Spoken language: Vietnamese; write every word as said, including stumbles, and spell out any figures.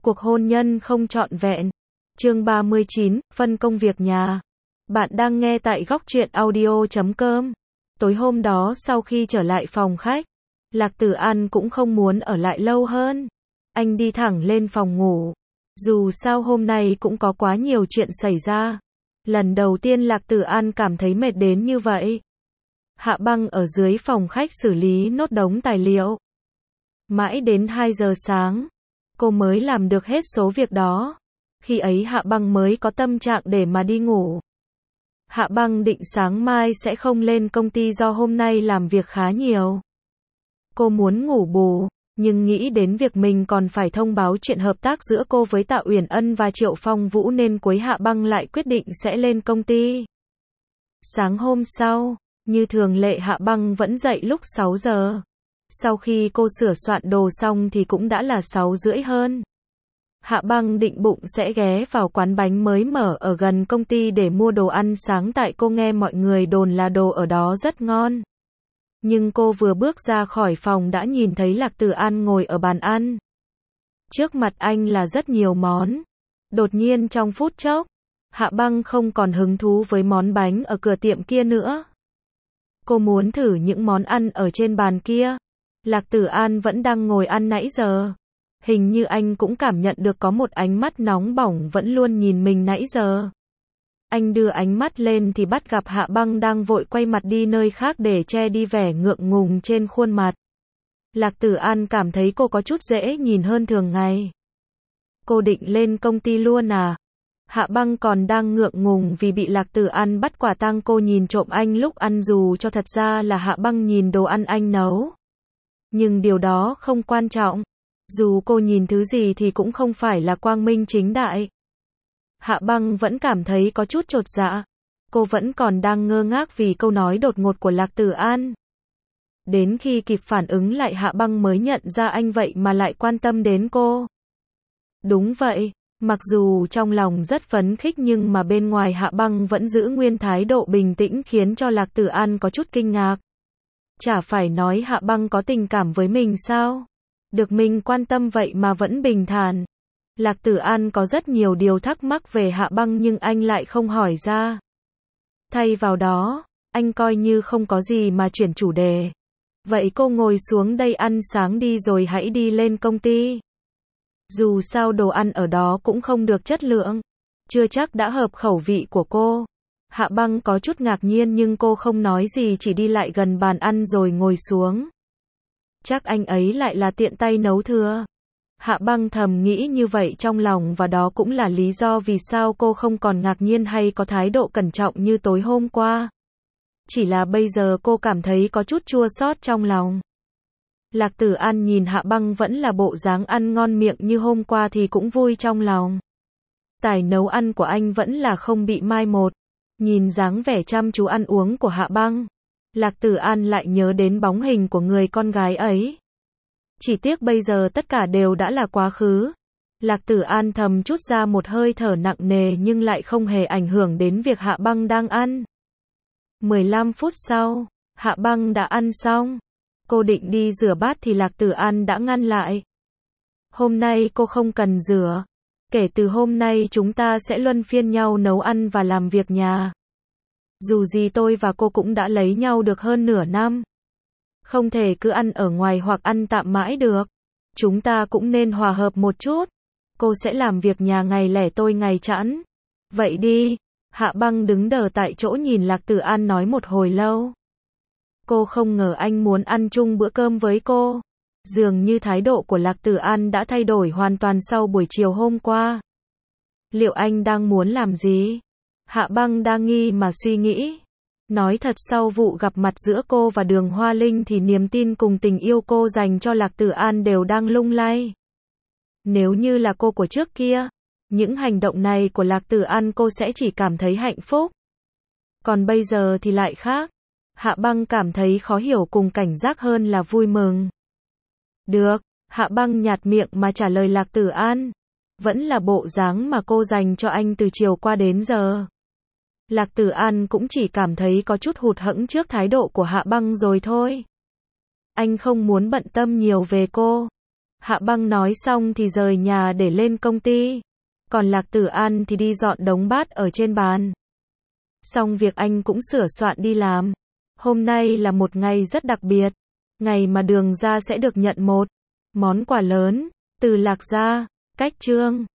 Cuộc hôn nhân không trọn vẹn. Chương ba mươi chín, phân công việc nhà. Bạn đang nghe tại góc truyện audio chấm com. Tối hôm đó sau khi trở lại phòng khách, Lạc Tử An cũng không muốn ở lại lâu hơn. Anh đi thẳng lên phòng ngủ. Dù sao hôm nay cũng có quá nhiều chuyện xảy ra. Lần đầu tiên Lạc Tử An cảm thấy mệt đến như vậy. Hạ Băng ở dưới phòng khách xử lý nốt đống tài liệu. Mãi đến hai giờ sáng, cô mới làm được hết số việc đó. Khi ấy Hạ Băng mới có tâm trạng để mà đi ngủ. Hạ Băng định sáng mai sẽ không lên công ty do hôm nay làm việc khá nhiều. Cô muốn ngủ bù, nhưng nghĩ đến việc mình còn phải thông báo chuyện hợp tác giữa cô với Tạ Uyển Ân và Triệu Phong Vũ nên cuối Hạ Băng lại quyết định sẽ lên công ty. Sáng hôm sau, như thường lệ Hạ Băng vẫn dậy lúc sáu giờ. Sau khi cô sửa soạn đồ xong thì cũng đã là sáu rưỡi hơn. Hạ Băng định bụng sẽ ghé vào quán bánh mới mở ở gần công ty để mua đồ ăn sáng tại cô nghe mọi người đồn là đồ ở đó rất ngon. Nhưng cô vừa bước ra khỏi phòng đã nhìn thấy Lạc Tử An ngồi ở bàn ăn. Trước mặt anh là rất nhiều món. Đột nhiên trong phút chốc, Hạ Băng không còn hứng thú với món bánh ở cửa tiệm kia nữa. Cô muốn thử những món ăn ở trên bàn kia. Lạc Tử An vẫn đang ngồi ăn nãy giờ. Hình như anh cũng cảm nhận được có một ánh mắt nóng bỏng vẫn luôn nhìn mình nãy giờ. Anh đưa ánh mắt lên thì bắt gặp Hạ Băng đang vội quay mặt đi nơi khác để che đi vẻ ngượng ngùng trên khuôn mặt. Lạc Tử An cảm thấy cô có chút dễ nhìn hơn thường ngày. Cô định lên công ty luôn à? Hạ Băng còn đang ngượng ngùng vì bị Lạc Tử An bắt quả tang cô nhìn trộm anh lúc ăn dù cho thật ra là Hạ Băng nhìn đồ ăn anh nấu. Nhưng điều đó không quan trọng. Dù cô nhìn thứ gì thì cũng không phải là quang minh chính đại. Hạ Băng vẫn cảm thấy có chút chột dạ. Cô vẫn còn đang ngơ ngác vì câu nói đột ngột của Lạc Tử An. Đến khi kịp phản ứng lại Hạ Băng mới nhận ra anh vậy mà lại quan tâm đến cô. Đúng vậy, mặc dù trong lòng rất phấn khích nhưng mà bên ngoài Hạ Băng vẫn giữ nguyên thái độ bình tĩnh khiến cho Lạc Tử An có chút kinh ngạc. Chả phải nói Hạ Băng có tình cảm với mình sao? Được mình quan tâm vậy mà vẫn bình thản. Lạc Tử An có rất nhiều điều thắc mắc về Hạ Băng nhưng anh lại không hỏi ra. Thay vào đó, anh coi như không có gì mà chuyển chủ đề. Vậy cô ngồi xuống đây ăn sáng đi rồi hãy đi lên công ty. Dù sao đồ ăn ở đó cũng không được chất lượng. Chưa chắc đã hợp khẩu vị của cô. Hạ Băng có chút ngạc nhiên nhưng cô không nói gì chỉ đi lại gần bàn ăn rồi ngồi xuống. Chắc anh ấy lại là tiện tay nấu thừa. Hạ Băng thầm nghĩ như vậy trong lòng và đó cũng là lý do vì sao cô không còn ngạc nhiên hay có thái độ cẩn trọng như tối hôm qua. Chỉ là bây giờ cô cảm thấy có chút chua xót trong lòng. Lạc Tử An nhìn Hạ Băng vẫn là bộ dáng ăn ngon miệng như hôm qua thì cũng vui trong lòng. Tài nấu ăn của anh vẫn là không bị mai một. Nhìn dáng vẻ chăm chú ăn uống của Hạ Băng, Lạc Tử An lại nhớ đến bóng hình của người con gái ấy. Chỉ tiếc bây giờ tất cả đều đã là quá khứ. Lạc Tử An thầm trút ra một hơi thở nặng nề nhưng lại không hề ảnh hưởng đến việc Hạ Băng đang ăn. mười lăm phút sau, Hạ Băng đã ăn xong. Cô định đi rửa bát thì Lạc Tử An đã ngăn lại. Hôm nay cô không cần rửa. Kể từ hôm nay chúng ta sẽ luân phiên nhau nấu ăn và làm việc nhà. Dù gì tôi và cô cũng đã lấy nhau được hơn nửa năm. Không thể cứ ăn ở ngoài hoặc ăn tạm mãi được. Chúng ta cũng nên hòa hợp một chút. Cô sẽ làm việc nhà ngày lẻ tôi ngày chẵn. Vậy đi. Hạ Băng đứng đờ tại chỗ nhìn Lạc Tử An nói một hồi lâu. Cô không ngờ anh muốn ăn chung bữa cơm với cô. Dường như thái độ của Lạc Tử An đã thay đổi hoàn toàn sau buổi chiều hôm qua. Liệu anh đang muốn làm gì? Hạ Băng đang nghi mà suy nghĩ. Nói thật sau vụ gặp mặt giữa cô và Đường Hoa Linh thì niềm tin cùng tình yêu cô dành cho Lạc Tử An đều đang lung lay. Nếu như là cô của trước kia, những hành động này của Lạc Tử An cô sẽ chỉ cảm thấy hạnh phúc. Còn bây giờ thì lại khác. Hạ Băng cảm thấy khó hiểu cùng cảnh giác hơn là vui mừng. Được, Hạ Băng nhạt miệng mà trả lời Lạc Tử An. Vẫn là bộ dáng mà cô dành cho anh từ chiều qua đến giờ. Lạc Tử An cũng chỉ cảm thấy có chút hụt hẫng trước thái độ của Hạ Băng rồi thôi. Anh không muốn bận tâm nhiều về cô. Hạ Băng nói xong thì rời nhà để lên công ty. Còn Lạc Tử An thì đi dọn đống bát ở trên bàn. Xong việc anh cũng sửa soạn đi làm. Hôm nay là một ngày rất đặc biệt. Ngày mà Đường gia sẽ được nhận một món quà lớn từ Lạc gia. Cách chương